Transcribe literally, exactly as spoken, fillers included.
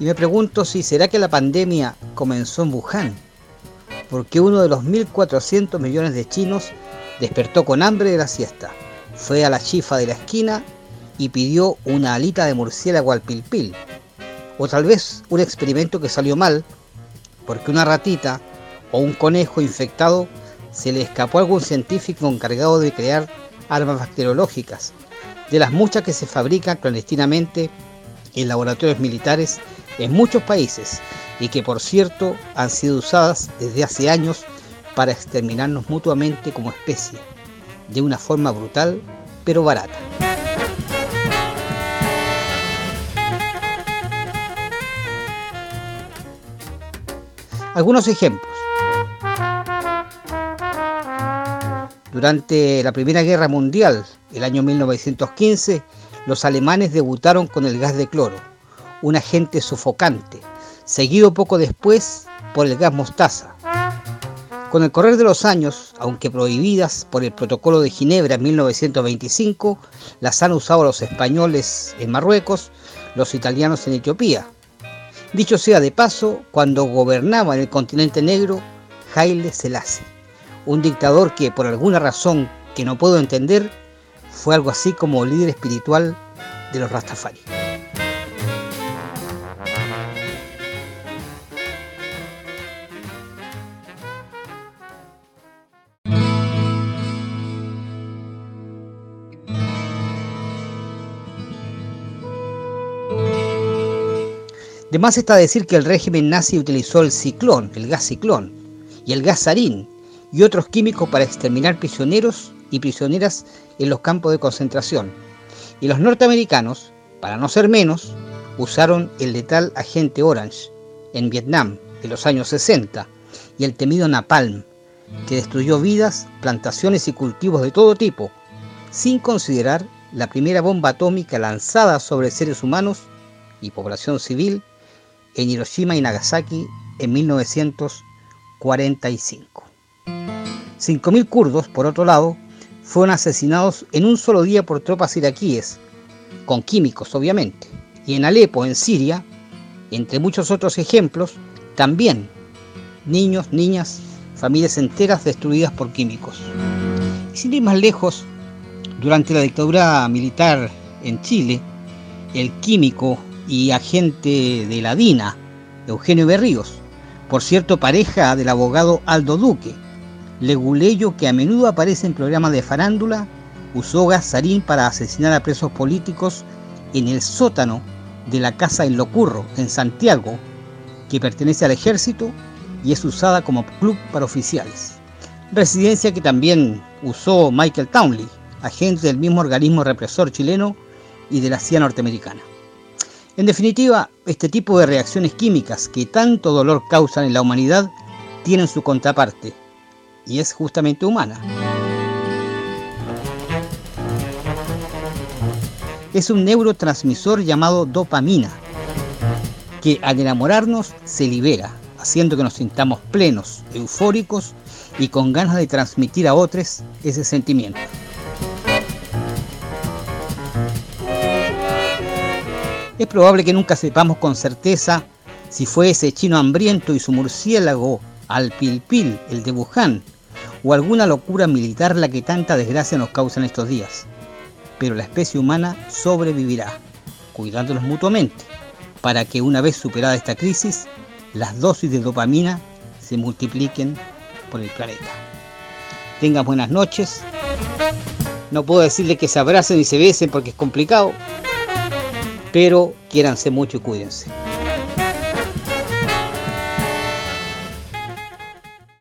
Y me pregunto si será que la pandemia comenzó en Wuhan, porque uno de los mil cuatrocientos millones de chinos despertó con hambre de la siesta, fue a la chifa de la esquina y pidió una alita de murciélago al pil pil. O tal vez un experimento que salió mal, porque una ratita o un conejo infectado se le escapó a algún científico encargado de crear armas bacteriológicas, de las muchas que se fabrican clandestinamente en laboratorios militares en muchos países y que, por cierto, han sido usadas desde hace años para exterminarnos mutuamente como especie, de una forma brutal pero barata. Algunos ejemplos. Durante la Primera Guerra Mundial, el año mil novecientos quince, los alemanes debutaron con el gas de cloro, un agente sofocante, seguido poco después por el gas mostaza. Con el correr de los años, aunque prohibidas por el Protocolo de Ginebra en mil novecientos veinticinco, las han usado los españoles en Marruecos, los italianos en Etiopía. Dicho sea de paso, cuando gobernaba en el continente negro, Haile Selassie, un dictador que, por alguna razón que no puedo entender, fue algo así como líder espiritual de los Rastafari. De más está decir que el régimen nazi utilizó el ciclón, el gas ciclón, y el gas sarín, y otros químicos para exterminar prisioneros y prisioneras en los campos de concentración. Y los norteamericanos, para no ser menos, usaron el letal agente Orange en Vietnam en los años sesenta y el temido napalm, que destruyó vidas, plantaciones y cultivos de todo tipo, sin considerar la primera bomba atómica lanzada sobre seres humanos y población civil en Hiroshima y Nagasaki en mil novecientos cuarenta y cinco. cinco mil kurdos, por otro lado, fueron asesinados en un solo día por tropas iraquíes, con químicos obviamente, y en Alepo, en Siria, entre muchos otros ejemplos, también niños, niñas, familias enteras destruidas por químicos. Y sin ir más lejos, durante la dictadura militar en Chile, el químico y agente de la DINA, Eugenio Berríos, por cierto pareja del abogado Aldo Duque, leguleyo que a menudo aparece en programas de farándula, usó gas sarín para asesinar a presos políticos en el sótano de la Casa en Locurro, en Santiago, que pertenece al ejército y es usada como club para oficiales. Residencia que también usó Michael Townley, agente del mismo organismo represor chileno y de la C I A norteamericana. En definitiva, este tipo de reacciones químicas que tanto dolor causan en la humanidad tienen su contraparte, y es justamente humana. Es un neurotransmisor llamado dopamina, que al enamorarnos se libera, haciendo que nos sintamos plenos, eufóricos y con ganas de transmitir a otros ese sentimiento. Es probable que nunca sepamos con certeza si fue ese chino hambriento y su murciélago al pil pil, el de Wuhan, o alguna locura militar la que tanta desgracia nos causa en estos días. Pero la especie humana sobrevivirá, cuidándonos mutuamente, para que una vez superada esta crisis, las dosis de dopamina se multipliquen por el planeta. Tengan buenas noches. No puedo decirles que se abracen y se besen porque es complicado, pero quiéranse mucho y cuídense.